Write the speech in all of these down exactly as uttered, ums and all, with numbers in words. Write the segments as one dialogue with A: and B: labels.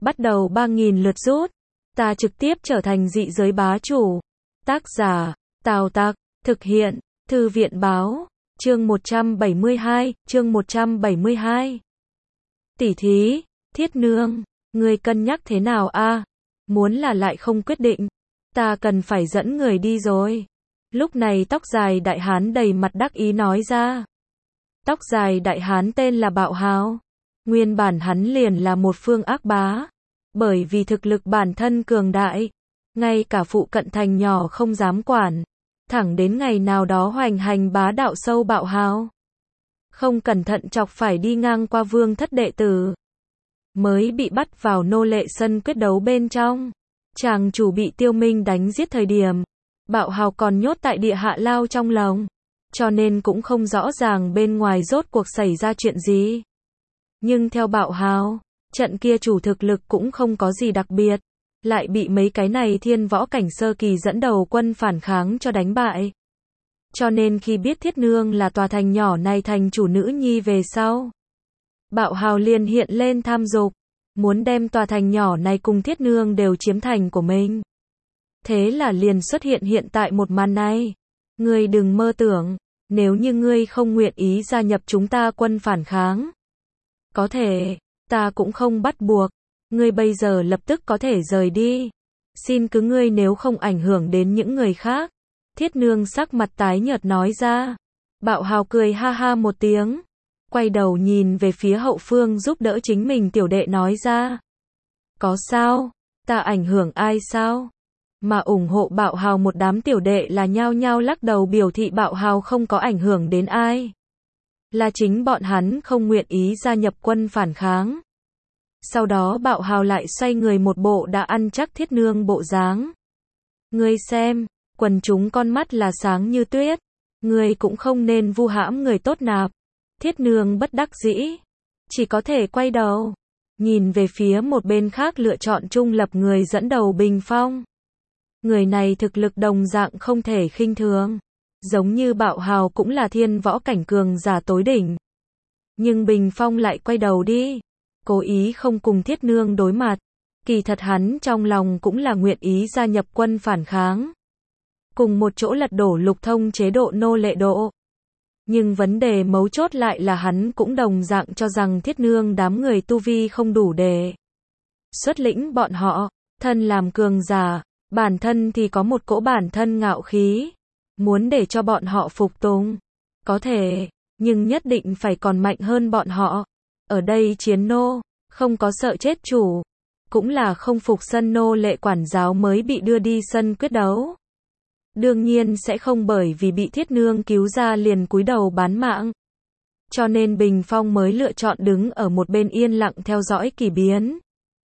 A: bắt đầu ba nghìn lượt rút. Ta trực tiếp trở thành dị giới bá chủ. Tác giả, Tào Tặc, thực hiện, Thư viện báo, chương một trăm bảy mươi hai, chương một trăm bảy mươi hai. Tỷ thí, Thiết Nương, ngươi cân nhắc thế nào a? Muốn là lại không quyết định, ta cần phải dẫn người đi rồi. Lúc này tóc dài đại hán đầy mặt đắc ý nói ra. Tóc dài đại hán tên là Bạo Hào. Nguyên bản hắn liền là một phương ác bá. Bởi vì thực lực bản thân cường đại, ngay cả phụ cận thành nhỏ không dám quản. Thẳng đến ngày nào đó hoành hành bá đạo sâu Bạo Hào. Không cẩn thận chọc phải đi ngang qua vương thất đệ tử. Mới bị bắt vào nô lệ sân quyết đấu bên trong. Chàng chủ bị Tiêu Minh đánh giết thời điểm. Bạo Hào còn nhốt tại địa hạ lao trong lồng. Cho nên cũng không rõ ràng bên ngoài rốt cuộc xảy ra chuyện gì. Nhưng theo Bạo Hào, trận kia chủ thực lực cũng không có gì đặc biệt. Lại bị mấy cái này thiên võ cảnh sơ kỳ dẫn đầu quân phản kháng cho đánh bại. Cho nên khi biết Thiết Nương là tòa thành nhỏ này thành chủ nữ nhi về sau. Bạo Hào liền hiện lên tham dục. Muốn đem tòa thành nhỏ này cùng Thiết Nương đều chiếm thành của mình. Thế là liền xuất hiện hiện tại một màn này. Ngươi đừng mơ tưởng, nếu như ngươi không nguyện ý gia nhập chúng ta quân phản kháng. Có thể, ta cũng không bắt buộc, ngươi bây giờ lập tức có thể rời đi. Xin cứ ngươi nếu không ảnh hưởng đến những người khác. Thiết Nương sắc mặt tái nhợt nói ra. Bạo Hào cười ha ha một tiếng. Quay đầu nhìn về phía hậu phương giúp đỡ chính mình tiểu đệ nói ra. Có sao? Ta ảnh hưởng ai sao? Mà ủng hộ Bạo Hào một đám tiểu đệ là nhao nhao lắc đầu biểu thị Bạo Hào không có ảnh hưởng đến ai. Là chính bọn hắn không nguyện ý gia nhập quân phản kháng. Sau đó Bạo Hào lại xoay người một bộ đã ăn chắc Thiết Nương bộ dáng. Ngươi xem, quần chúng con mắt là sáng như tuyết. Ngươi cũng không nên vu hãm người tốt nạp. Thiết Nương bất đắc dĩ. Chỉ có thể quay đầu. Nhìn về phía một bên khác lựa chọn trung lập người dẫn đầu Bình Phong. Người này thực lực đồng dạng không thể khinh thường. Giống như Bạo Hào cũng là thiên võ cảnh cường giả tối đỉnh. Nhưng Bình Phong lại quay đầu đi. Cố ý không cùng Thiết Nương đối mặt. Kỳ thật hắn trong lòng cũng là nguyện ý gia nhập quân phản kháng. Cùng một chỗ lật đổ Lục Thông chế độ nô lệ độ. Nhưng vấn đề mấu chốt lại là hắn cũng đồng dạng cho rằng Thiết Nương đám người tu vi không đủ để xuất lĩnh bọn họ. Thân làm cường giả, bản thân thì có một cỗ bản thân ngạo khí. Muốn để cho bọn họ phục tùng. Có thể, nhưng nhất định phải còn mạnh hơn bọn họ. Ở đây chiến nô, không có sợ chết chủ. Cũng là không phục sân nô lệ quản giáo mới bị đưa đi sân quyết đấu. Đương nhiên sẽ không bởi vì bị Thiết Nương cứu ra liền cúi đầu bán mạng. Cho nên Bình Phong mới lựa chọn đứng ở một bên yên lặng theo dõi kỳ biến.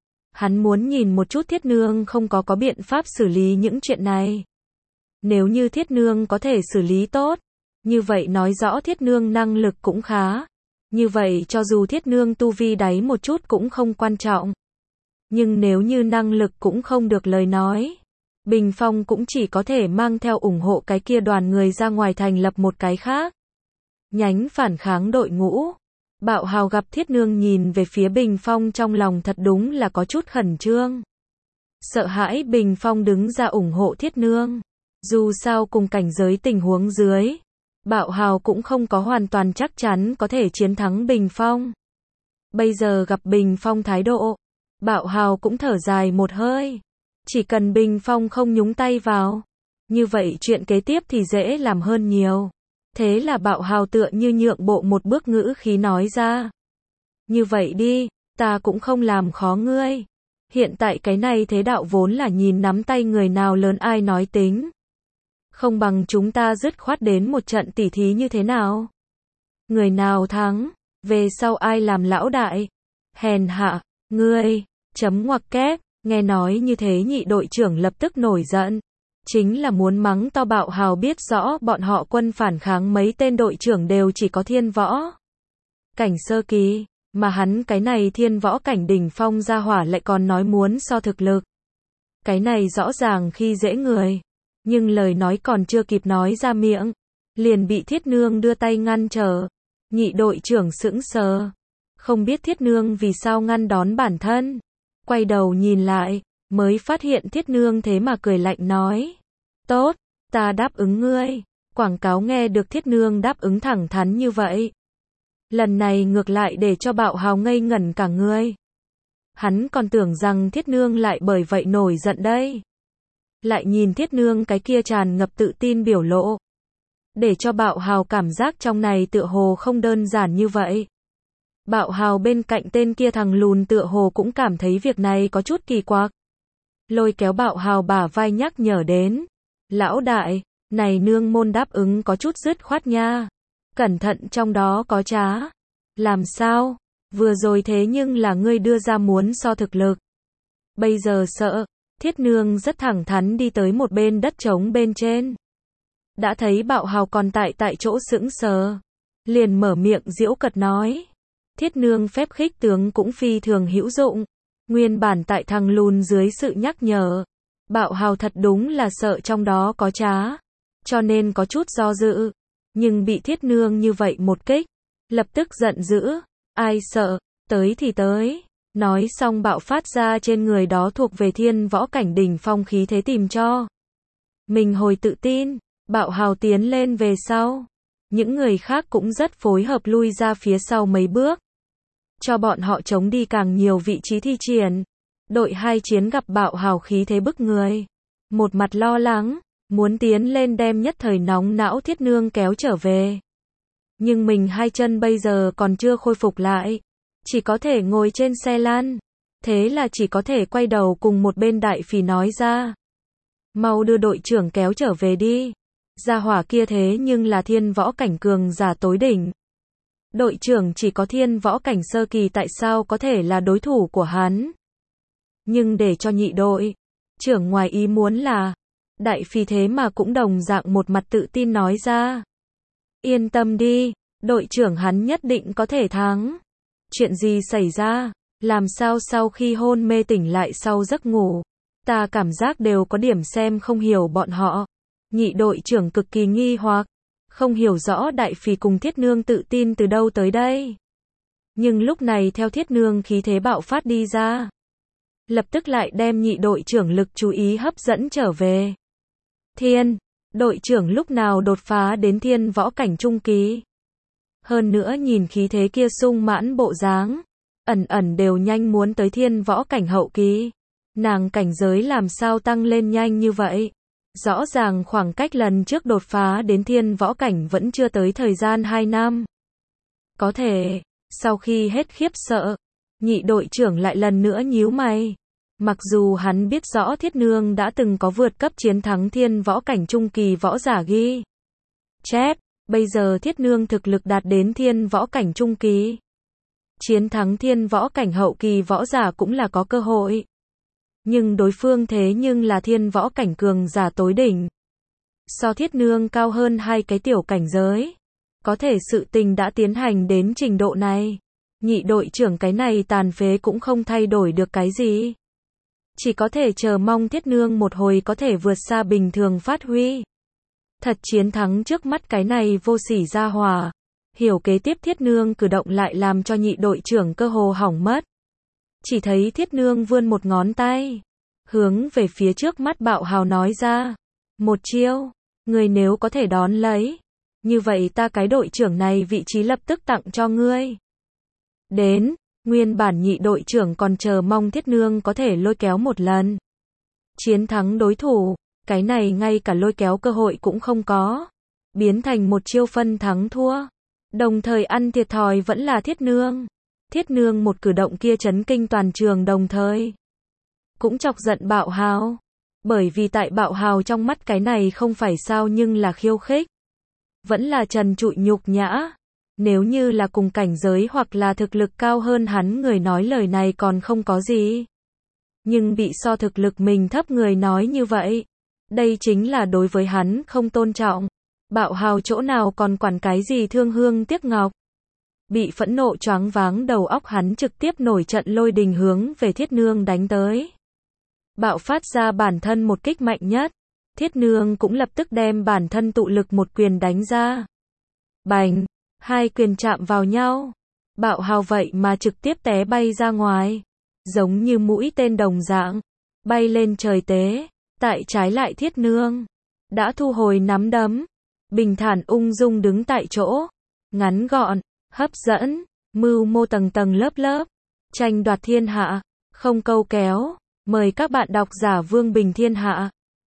A: Hắn muốn nhìn một chút Thiết Nương không có có biện pháp xử lý những chuyện này. Nếu như Thiết Nương có thể xử lý tốt, như vậy nói rõ Thiết Nương năng lực cũng khá. Như vậy cho dù Thiết Nương tu vi đáy một chút cũng không quan trọng. Nhưng nếu như năng lực cũng không được lời nói, Bình Phong cũng chỉ có thể mang theo ủng hộ cái kia đoàn người ra ngoài thành lập một cái khác. Nhánh phản kháng đội ngũ. Bạo Hào gặp Thiết Nương nhìn về phía Bình Phong trong lòng thật đúng là có chút khẩn trương. Sợ hãi Bình Phong đứng ra ủng hộ Thiết Nương. Dù sao cùng cảnh giới tình huống dưới, Bạo Hào cũng không có hoàn toàn chắc chắn có thể chiến thắng Bình Phong. Bây giờ gặp Bình Phong thái độ, Bạo Hào cũng thở dài một hơi. Chỉ cần Bình Phong không nhúng tay vào, như vậy chuyện kế tiếp thì dễ làm hơn nhiều. Thế là Bạo Hào tựa như nhượng bộ một bước ngữ khí nói ra. Như vậy đi, ta cũng không làm khó ngươi. Hiện tại cái này thế đạo vốn là nhìn nắm tay người nào lớn ai nói tính. Không bằng chúng ta dứt khoát đến một trận tỉ thí như thế nào? Người nào thắng, về sau ai làm lão đại? Hèn hạ, ngươi, chấm ngoặc kép, nghe nói như thế nhị đội trưởng lập tức nổi giận. Chính là muốn mắng to Bạo Hào biết rõ bọn họ quân phản kháng mấy tên đội trưởng đều chỉ có thiên võ cảnh sơ kỳ, mà hắn cái này thiên võ cảnh đỉnh phong ra hỏa lại còn nói muốn so thực lực. Cái này rõ ràng khi dễ người. Nhưng lời nói còn chưa kịp nói ra miệng, liền bị Thiết Nương đưa tay ngăn trở. Nhị đội trưởng sững sờ, không biết Thiết Nương vì sao ngăn đón bản thân. Quay đầu nhìn lại, mới phát hiện Thiết Nương thế mà cười lạnh nói. Tốt, ta đáp ứng ngươi. Quảng cáo nghe được Thiết Nương đáp ứng thẳng thắn như vậy. Lần này ngược lại để cho Bạo Hào ngây ngẩn cả người. Hắn còn tưởng rằng Thiết Nương lại bởi vậy nổi giận đây. Lại nhìn Thiết Nương cái kia tràn ngập tự tin biểu lộ. Để cho Bạo Hào cảm giác trong này tựa hồ không đơn giản như vậy. Bạo Hào bên cạnh tên kia thằng lùn tựa hồ cũng cảm thấy việc này có chút kỳ quặc. Lôi kéo Bạo Hào bả vai nhắc nhở đến. Lão đại, này nương môn đáp ứng có chút dứt khoát nha. Cẩn thận trong đó có trá. Làm sao? Vừa rồi thế nhưng là ngươi đưa ra muốn so thực lực. Bây giờ sợ. Thiết Nương rất thẳng thắn đi tới một bên đất trống bên trên. Đã thấy Bạo Hào còn tại tại chỗ sững sờ. Liền mở miệng giễu cợt nói. Thiết Nương phép khích tướng cũng phi thường hữu dụng. Nguyên bản tại thằng lùn dưới sự nhắc nhở. Bạo Hào thật đúng là sợ trong đó có trá. Cho nên có chút do dự. Nhưng bị Thiết Nương như vậy một kích. Lập tức giận dữ. Ai sợ, tới thì tới. Nói xong bạo phát ra trên người đó thuộc về thiên võ cảnh đỉnh phong khí thế tìm cho. Mình hồi tự tin. Bạo Hào tiến lên về sau. Những người khác cũng rất phối hợp lui ra phía sau mấy bước. Cho bọn họ chống đi càng nhiều vị trí thi triển. Đội hai chiến gặp Bạo Hào khí thế bức người. Một mặt lo lắng, muốn tiến lên đem nhất thời nóng não Thiết Nương kéo trở về. Nhưng mình hai chân bây giờ còn chưa khôi phục lại. Chỉ có thể ngồi trên xe lăn. Thế là chỉ có thể quay đầu cùng một bên đại phì nói ra. Mau đưa đội trưởng kéo trở về đi. Gia hỏa kia thế nhưng là thiên võ cảnh cường giả tối đỉnh. Đội trưởng chỉ có thiên võ cảnh sơ kỳ tại sao có thể là đối thủ của hắn. Nhưng để cho nhị đội trưởng ngoài ý muốn là đại phi thế mà cũng đồng dạng một mặt tự tin nói ra. Yên tâm đi, đội trưởng hắn nhất định có thể thắng. Chuyện gì xảy ra? Làm sao sau khi hôn mê tỉnh lại sau giấc ngủ? Ta cảm giác đều có điểm xem không hiểu bọn họ. Nhị đội trưởng cực kỳ nghi hoặc, không hiểu rõ đại phì cùng Thiết Nương tự tin từ đâu tới đây. Nhưng lúc này theo Thiết Nương khí thế bạo phát đi ra, lập tức lại đem nhị đội trưởng lực chú ý hấp dẫn trở về. Thiên, đội trưởng lúc nào đột phá đến thiên võ cảnh trung kỳ. Hơn nữa nhìn khí thế kia sung mãn bộ dáng, ẩn ẩn đều nhanh muốn tới thiên võ cảnh hậu kỳ. Nàng cảnh giới làm sao tăng lên nhanh như vậy? Rõ ràng khoảng cách lần trước đột phá đến thiên võ cảnh vẫn chưa tới thời gian hai năm. Có thể, sau khi hết khiếp sợ, nhị đội trưởng lại lần nữa nhíu mày. Mặc dù hắn biết rõ Thiết Nương đã từng có vượt cấp chiến thắng thiên võ cảnh trung kỳ võ giả ghi chép, bây giờ Thiết Nương thực lực đạt đến thiên võ cảnh trung kỳ. Chiến thắng thiên võ cảnh hậu kỳ võ giả cũng là có cơ hội. Nhưng đối phương thế nhưng là thiên võ cảnh cường giả tối đỉnh. So Thiết Nương cao hơn hai cái tiểu cảnh giới. Có thể sự tình đã tiến hành đến trình độ này. Nhị đội trưởng cái này tàn phế cũng không thay đổi được cái gì. Chỉ có thể chờ mong Thiết Nương một hồi có thể vượt xa bình thường phát huy. Thật chiến thắng trước mắt cái này vô sỉ gia hỏa. Hiểu kế tiếp Thiết Nương cử động lại làm cho nhị đội trưởng cơ hồ hỏng mất. Chỉ thấy Thiết Nương vươn một ngón tay, hướng về phía trước mắt Bạo Hào nói ra. Một chiêu, người nếu có thể đón lấy. Như vậy ta cái đội trưởng này vị trí lập tức tặng cho ngươi. Đến, nguyên bản nhị đội trưởng còn chờ mong Thiết Nương có thể lôi kéo một lần. Chiến thắng đối thủ, cái này ngay cả lôi kéo cơ hội cũng không có. Biến thành một chiêu phân thắng thua. Đồng thời ăn thiệt thòi vẫn là Thiết Nương. Thiết Nương một cử động kia chấn kinh toàn trường đồng thời. Cũng chọc giận Bạo Hào. Bởi vì tại Bạo Hào trong mắt cái này không phải sao nhưng là khiêu khích. Vẫn là trần trụi nhục nhã. Nếu như là cùng cảnh giới hoặc là thực lực cao hơn hắn người nói lời này còn không có gì. Nhưng bị so thực lực mình thấp người nói như vậy. Đây chính là đối với hắn không tôn trọng. Bạo Hào chỗ nào còn quản cái gì thương hương tiếc ngọc. Bị phẫn nộ choáng váng đầu óc hắn trực tiếp nổi trận lôi đình hướng về Thiết Nương đánh tới. Bạo phát ra bản thân một kích mạnh nhất. Thiết Nương cũng lập tức đem bản thân tụ lực một quyền đánh ra. Bành! Hai quyền chạm vào nhau. Bạo Hào vậy mà trực tiếp té bay ra ngoài. giống như mũi tên đồng dạng, bay lên trời tế. Tại trái lại Thiết Nương đã thu hồi nắm đấm, bình thản ung dung đứng tại chỗ, ngắn gọn, hấp dẫn, mưu mô tầng tầng lớp lớp, tranh đoạt thiên hạ, không câu kéo. Mời các bạn đọc giả Vương Bình Thiên Hạ